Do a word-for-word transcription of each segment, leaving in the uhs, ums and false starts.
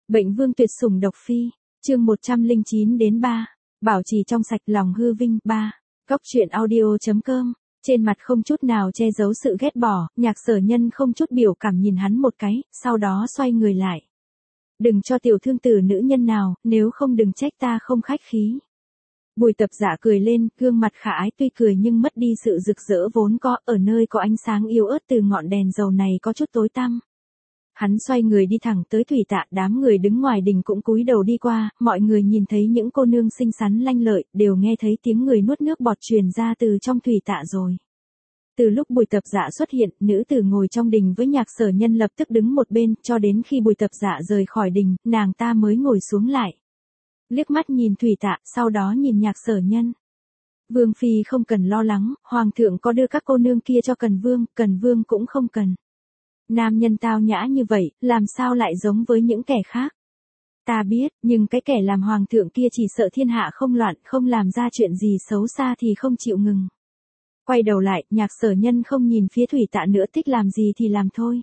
Bệnh vương tuyệt sủng độc phi, chương một trăm lẻ chín đến ba, bảo trì trong sạch lòng hư vinh ba. Góc truyện audio.com, trên mặt không chút nào che giấu sự ghét bỏ, Nhạc Sở Nhân không chút biểu cảm nhìn hắn một cái, sau đó xoay người lại. Đừng cho tiểu thương tử nữ nhân nào, nếu không đừng trách ta không khách khí. Bùi Tập Dạ cười lên, gương mặt khả ái tuy cười nhưng mất đi sự rực rỡ vốn có, ở nơi có ánh sáng yếu ớt từ ngọn đèn dầu này có chút tối tăm. Hắn xoay người đi thẳng tới thủy tạ, đám người đứng ngoài đình cũng cúi đầu đi qua, mọi người nhìn thấy những cô nương xinh xắn lanh lợi, đều nghe thấy tiếng người nuốt nước bọt truyền ra từ trong thủy tạ rồi. Từ lúc Bùi Tập Dạ xuất hiện, nữ tử ngồi trong đình với Nhạc Sở Nhân lập tức đứng một bên, cho đến khi Bùi Tập Dạ rời khỏi đình, nàng ta mới ngồi xuống lại. Liếc mắt nhìn thủy tạ, sau đó nhìn Nhạc Sở Nhân. Vương phi không cần lo lắng, hoàng thượng có đưa các cô nương kia cho Cần Vương, Cần Vương cũng không cần. Nam nhân tao nhã như vậy, làm sao lại giống với những kẻ khác? Ta biết, nhưng cái kẻ làm hoàng thượng kia chỉ sợ thiên hạ không loạn, không làm ra chuyện gì xấu xa thì không chịu ngừng. Quay đầu lại, Nhạc Sở Nhân không nhìn phía thủy tạ nữa, thích làm gì thì làm thôi.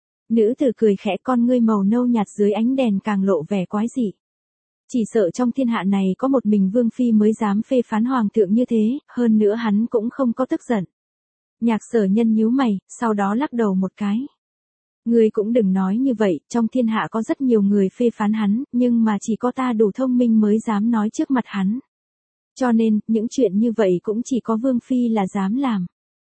Nữ tử cười khẽ, con ngươi màu nâu nhạt dưới ánh đèn càng lộ vẻ quái dị. Chỉ sợ trong thiên hạ này có một mình Vương phi mới dám phê phán hoàng thượng như thế, hơn nữa hắn cũng không có tức giận. Nhạc Sở Nhân nhíu mày, sau đó lắc đầu một cái. Ngươi cũng đừng nói như vậy, trong thiên hạ có rất nhiều người phê phán hắn, nhưng mà chỉ có ta đủ thông minh mới dám nói trước mặt hắn. Cho nên, những chuyện như vậy cũng chỉ có Vương phi là dám làm.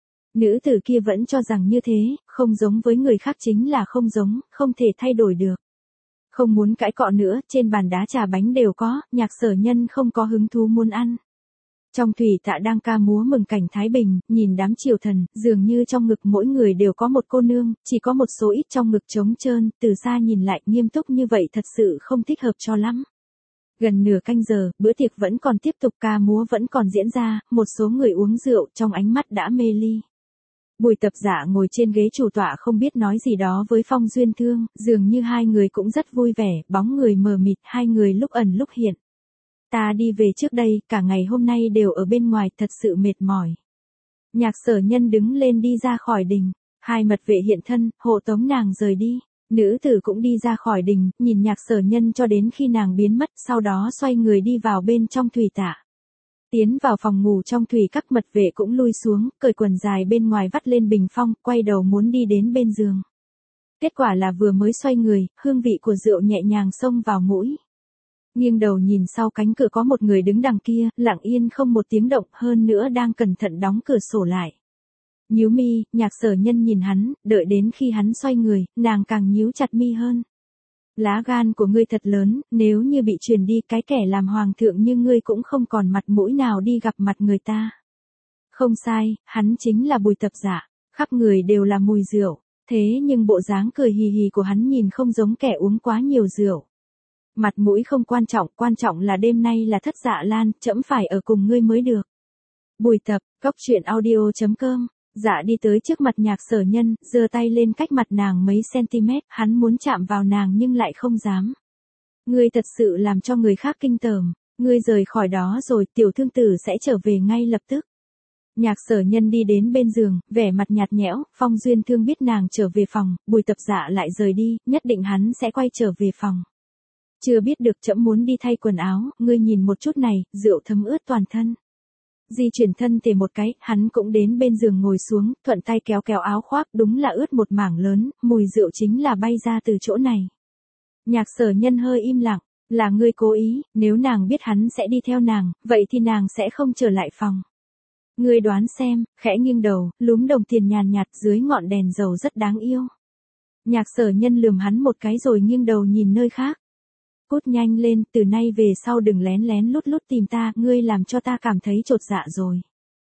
Nữ tử kia vẫn cho rằng như thế, không giống với người khác chính là không giống, không thể thay đổi được. Không muốn cãi cọ nữa, trên bàn đá trà bánh đều có, Nhạc Sở Nhân không có hứng thú muốn ăn. Trong thủy tạ đang ca múa mừng cảnh Thái Bình, nhìn đám triều thần, dường như trong ngực mỗi người đều có một cô nương, chỉ có một số ít trong ngực trống trơn, từ xa nhìn lại nghiêm túc như vậy thật sự không thích hợp cho lắm. Gần nửa canh giờ, bữa tiệc vẫn còn tiếp tục, ca múa vẫn còn diễn ra, một số người uống rượu, trong ánh mắt đã mê ly. Bùi Tập Dạ ngồi trên ghế chủ tọa không biết nói gì đó với Phong Duyên Thương, dường như hai người cũng rất vui vẻ, bóng người mờ mịt, hai người lúc ẩn lúc hiện. Ta đi về trước đây, cả ngày hôm nay đều ở bên ngoài, thật sự mệt mỏi. Nhạc Sở Nhân đứng lên đi ra khỏi đình, hai mật vệ hiện thân, hộ tống nàng rời đi. Nữ tử cũng đi ra khỏi đình, nhìn Nhạc Sở Nhân cho đến khi nàng biến mất, sau đó xoay người đi vào bên trong thủy tạ. Tiến vào phòng ngủ trong thủy, các mật vệ cũng lui xuống, cởi quần dài bên ngoài vắt lên bình phong, quay đầu muốn đi đến bên giường. Kết quả là vừa mới xoay người, hương vị của rượu nhẹ nhàng xông vào mũi. Nghiêng đầu nhìn sau cánh cửa có một người đứng đằng kia, lặng yên không một tiếng động, hơn nữa đang cẩn thận đóng cửa sổ lại. Nhíu mi, Nhạc Sở Nhân nhìn hắn, đợi đến khi hắn xoay người, nàng càng nhíu chặt mi hơn. Lá gan của ngươi thật lớn, nếu như bị truyền đi, cái kẻ làm hoàng thượng như ngươi cũng không còn mặt mũi nào đi gặp mặt người ta. Không sai, hắn chính là Bùi Tập Dạ, khắp người đều là mùi rượu, thế nhưng bộ dáng cười hì hì của hắn nhìn không giống kẻ uống quá nhiều rượu. Mặt mũi không quan trọng, quan trọng là đêm nay là Thất Dạ Lan, trẫm phải ở cùng ngươi mới được. Bùi Tập, góc truyện audio.com. Dạ đi tới trước mặt Nhạc Sở Nhân, giơ tay lên cách mặt nàng mấy cm, hắn muốn chạm vào nàng nhưng lại không dám. Ngươi thật sự làm cho người khác kinh tởm, ngươi rời khỏi đó rồi, tiểu thương tử sẽ trở về ngay lập tức. Nhạc Sở Nhân đi đến bên giường, vẻ mặt nhạt nhẽo, Phong Duyên Thương biết nàng trở về phòng, Bùi Tập Dạ lại rời đi, nhất định hắn sẽ quay trở về phòng. Chưa biết được, trẫm muốn đi thay quần áo, ngươi nhìn một chút này, rượu thấm ướt toàn thân. Di chuyển thân thể một cái, hắn cũng đến bên giường ngồi xuống, thuận tay kéo kéo áo khoác, đúng là ướt một mảng lớn, mùi rượu chính là bay ra từ chỗ này. Nhạc Sở Nhân hơi im lặng, là ngươi cố ý, nếu nàng biết hắn sẽ đi theo nàng, vậy thì nàng sẽ không trở lại phòng. Ngươi đoán xem, khẽ nghiêng đầu, lúm đồng tiền nhàn nhạt dưới ngọn đèn dầu rất đáng yêu. Nhạc Sở Nhân lườm hắn một cái rồi nghiêng đầu nhìn nơi khác. Cút nhanh lên, từ nay về sau đừng lén lén lút lút tìm ta, ngươi làm cho ta cảm thấy chột dạ rồi.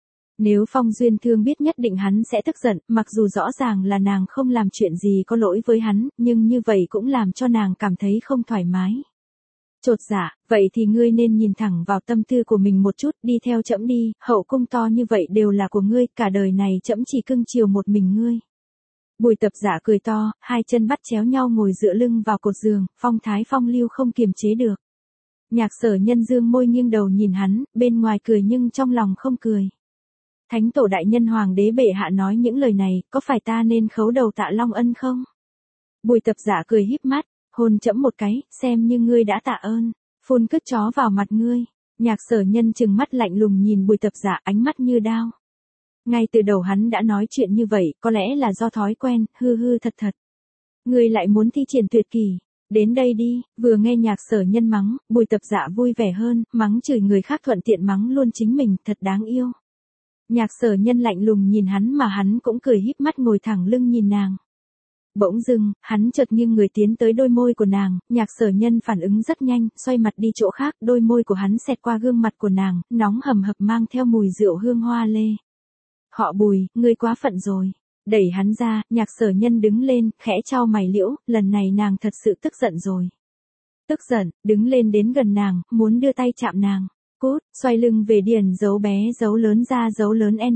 Nếu Phong Duyên Thương biết nhất định hắn sẽ tức giận, mặc dù rõ ràng là nàng không làm chuyện gì có lỗi với hắn, nhưng như vậy cũng làm cho nàng cảm thấy không thoải mái. Chột dạ, vậy thì ngươi nên nhìn thẳng vào tâm tư của mình một chút, đi theo trẫm đi, hậu cung to như vậy đều là của ngươi, cả đời này trẫm chỉ cưng chiều một mình ngươi. Bùi Tập Dạ cười to, hai chân bắt chéo nhau ngồi dựa lưng vào cột giường, phong thái phong lưu không kiềm chế được. Nhạc Sở Nhân dương môi nghiêng đầu nhìn hắn, bên ngoài cười nhưng trong lòng không cười. Thánh tổ đại nhân hoàng đế bệ hạ nói những lời này, có phải ta nên khấu đầu tạ Long Ân không? Bùi Tập Dạ cười híp mắt, Hôn trẫm một cái, xem như ngươi đã tạ ơn. Phun cứt chó vào mặt ngươi. Nhạc Sở Nhân trừng mắt lạnh lùng nhìn Bùi Tập Giả, ánh mắt như đao. Ngay từ đầu hắn đã nói chuyện như vậy, có lẽ là do thói quen, hư hư thật thật. Ngươi lại muốn thi triển tuyệt kỹ, đến đây đi. Vừa nghe Nhạc Sở Nhân mắng, Bùi Tập Giả vui vẻ hơn, mắng chửi người khác thuận tiện mắng luôn chính mình, thật đáng yêu. Nhạc Sở Nhân lạnh lùng nhìn hắn mà hắn cũng cười híp mắt ngồi thẳng lưng nhìn nàng. Bỗng dưng, hắn chợt nghiêng người tiến tới đôi môi của nàng, Nhạc Sở Nhân phản ứng rất nhanh, xoay mặt đi chỗ khác, đôi môi của hắn xẹt qua gương mặt của nàng, nóng hầm hập mang theo mùi rượu hương hoa lê. Họ Bùi, ngươi quá phận rồi. Đẩy hắn ra, Nhạc Sở Nhân đứng lên, khẽ chau mày liễu, lần này nàng thật sự tức giận rồi. Tức giận, đứng lên đến gần nàng, muốn đưa tay chạm nàng. Cút, xoay lưng về điền dấu bé dấu lớn ra dấu lớn N.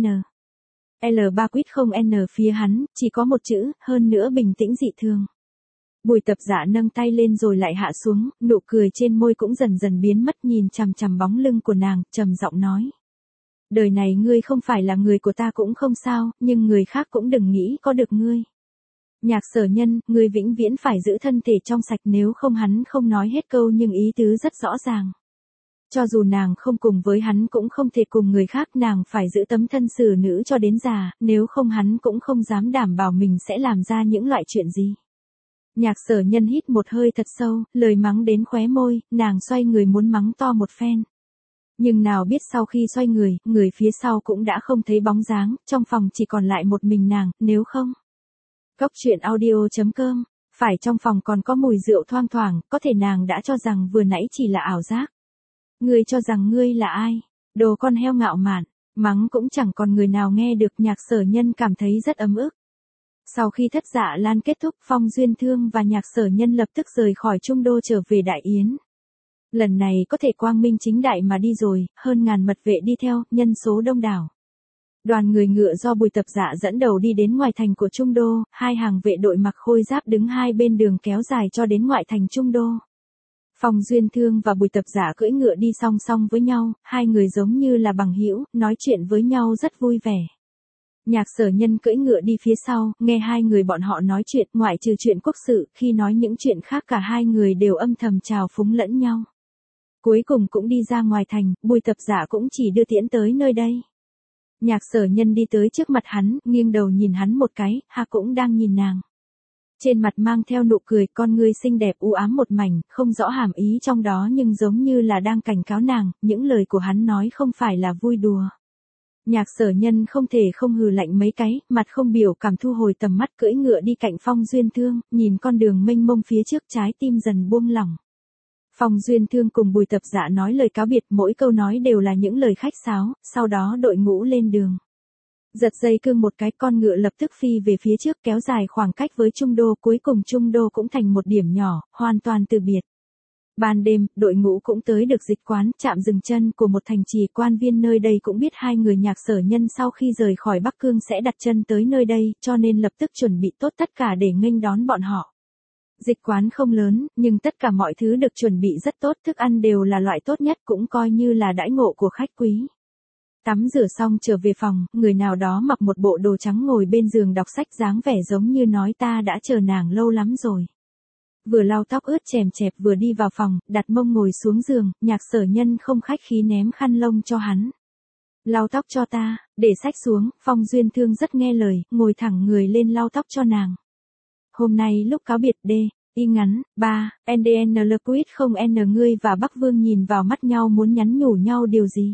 L ba quýt không N phía hắn, chỉ có một chữ, hơn nữa bình tĩnh dị thường. Bùi Tập Giả nâng tay lên rồi lại hạ xuống, nụ cười trên môi cũng dần dần biến mất, nhìn chằm chằm bóng lưng của nàng, trầm giọng nói. Đời này ngươi không phải là người của ta cũng không sao, nhưng người khác cũng đừng nghĩ có được ngươi. Nhạc Sở Nhân, ngươi vĩnh viễn phải giữ thân thể trong sạch, nếu không. Hắn không nói hết câu nhưng ý tứ rất rõ ràng. Cho dù nàng không cùng với hắn cũng không thể cùng người khác, nàng phải giữ tấm thân xử nữ cho đến già, nếu không hắn cũng không dám đảm bảo mình sẽ làm ra những loại chuyện gì. Nhạc Sở Nhân hít một hơi thật sâu, lời mắng đến khóe môi, nàng xoay người muốn mắng to một phen. Nhưng nào biết sau khi xoay người, người phía sau cũng đã không thấy bóng dáng, trong phòng chỉ còn lại một mình nàng, nếu không. Cốc truyện audio chấm com, phải trong phòng còn có mùi rượu thoang thoảng, có thể nàng đã cho rằng vừa nãy chỉ là ảo giác. Ngươi cho rằng ngươi là ai? Đồ con heo ngạo mạn, mắng cũng chẳng còn người nào nghe được. Nhạc Sở Nhân cảm thấy rất ấm ức. Sau khi Thất Dạ Lan kết thúc, Phong Duyên Thương và Nhạc Sở Nhân lập tức rời khỏi Trung Đô trở về Đại Yến. Lần này có thể quang minh chính đại mà đi rồi, hơn ngàn mật vệ đi theo, nhân số đông đảo. Đoàn người ngựa do Bùi Tập Giả dẫn đầu đi đến ngoài thành của Trung Đô, hai hàng vệ đội mặc khôi giáp đứng hai bên đường kéo dài cho đến ngoại thành Trung Đô. Phong Duyên Thương và Bùi Tập Giả cưỡi ngựa đi song song với nhau, hai người giống như là bằng hữu, nói chuyện với nhau rất vui vẻ. Nhạc Sở Nhân cưỡi ngựa đi phía sau, nghe hai người bọn họ nói chuyện, ngoại trừ chuyện quốc sự, khi nói những chuyện khác cả hai người đều âm thầm chào phúng lẫn nhau. Cuối cùng cũng đi ra ngoài thành, Bùi Tập Giả cũng chỉ đưa tiễn tới nơi đây. Nhạc Sở Nhân đi tới trước mặt hắn, nghiêng đầu nhìn hắn một cái, ha cũng đang nhìn nàng. Trên mặt mang theo nụ cười, con ngươi xinh đẹp u ám một mảnh, không rõ hàm ý trong đó nhưng giống như là đang cảnh cáo nàng, những lời của hắn nói không phải là vui đùa. Nhạc Sở Nhân không thể không hừ lạnh mấy cái, mặt không biểu cảm thu hồi tầm mắt, cưỡi ngựa đi cạnh Phong Duyên Thương, nhìn con đường mênh mông phía trước, trái tim dần buông lỏng. Phong Duyên Thương cùng Bùi Tập Giả nói lời cáo biệt, mỗi câu nói đều là những lời khách sáo, sau đó đội ngũ lên đường. Giật dây cương một cái, con ngựa lập tức phi về phía trước, kéo dài khoảng cách với Trung Đô, cuối cùng Trung Đô cũng thành một điểm nhỏ, hoàn toàn từ biệt. Ban đêm, đội ngũ cũng tới được dịch quán, trạm dừng chân của một thành trì, quan viên nơi đây cũng biết hai người Nhạc Sở Nhân sau khi rời khỏi Bắc Cương sẽ đặt chân tới nơi đây, cho nên lập tức chuẩn bị tốt tất cả để nghênh đón bọn họ. Dịch quán không lớn, nhưng tất cả mọi thứ được chuẩn bị rất tốt, thức ăn đều là loại tốt nhất, cũng coi như là đãi ngộ của khách quý. Tắm rửa xong trở về phòng, người nào đó mặc một bộ đồ trắng ngồi bên giường đọc sách, dáng vẻ giống như nói ta đã chờ nàng lâu lắm rồi. Vừa lau tóc ướt chèm chẹp vừa đi vào phòng, đặt mông ngồi xuống giường, Nhạc Sở Nhân không khách khí ném khăn lông cho hắn. Lau tóc cho ta, để sách xuống. Phong Duyên Thương rất nghe lời, ngồi thẳng người lên lau tóc cho nàng. Hôm nay lúc cáo biệt D, y ngắn, ba, N D N L quýt không N ngươi và Bắc Vương nhìn vào mắt nhau muốn nhắn nhủ nhau điều gì.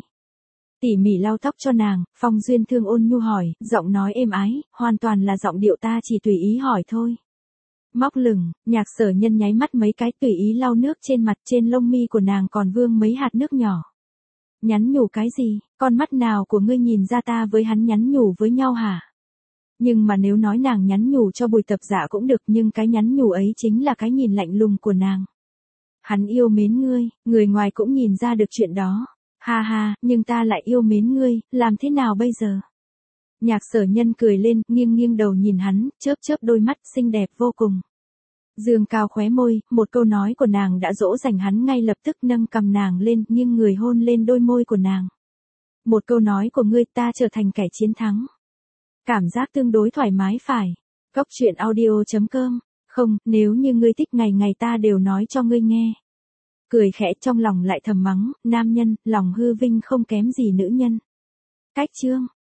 Tỉ mỉ lau tóc cho nàng, Phong Duyên Thương ôn nhu hỏi, giọng nói êm ái, hoàn toàn là giọng điệu ta chỉ tùy ý hỏi thôi. Móc lửng, Nhạc Sở Nhân nháy mắt mấy cái, tùy ý lau nước trên mặt, trên lông mi của nàng còn vương mấy hạt nước nhỏ. Nhắn nhủ cái gì, con mắt nào của ngươi nhìn ra ta với hắn nhắn nhủ với nhau hả? Nhưng mà nếu nói nàng nhắn nhủ cho Bùi Tập Giả cũng được, nhưng cái nhắn nhủ ấy chính là cái nhìn lạnh lùng của nàng. Hắn yêu mến ngươi, người ngoài cũng nhìn ra được chuyện đó. Ha ha, nhưng ta lại yêu mến ngươi, làm thế nào bây giờ? Nhạc Sở Nhân cười lên, nghiêng nghiêng đầu nhìn hắn, chớp chớp đôi mắt, xinh đẹp vô cùng. Dương cao khóe môi, một câu nói của nàng đã dỗ dành hắn ngay lập tức, nâng cằm nàng lên, nghiêng người hôn lên đôi môi của nàng. Một câu nói của ngươi, ta trở thành kẻ chiến thắng. Cảm giác tương đối thoải mái phải. Cốc truyện audio chấm com Không, nếu như ngươi thích ngày ngày ta đều nói cho ngươi nghe. Cười khẽ trong lòng lại thầm mắng, nam nhân, lòng hư vinh không kém gì nữ nhân. Cách chương.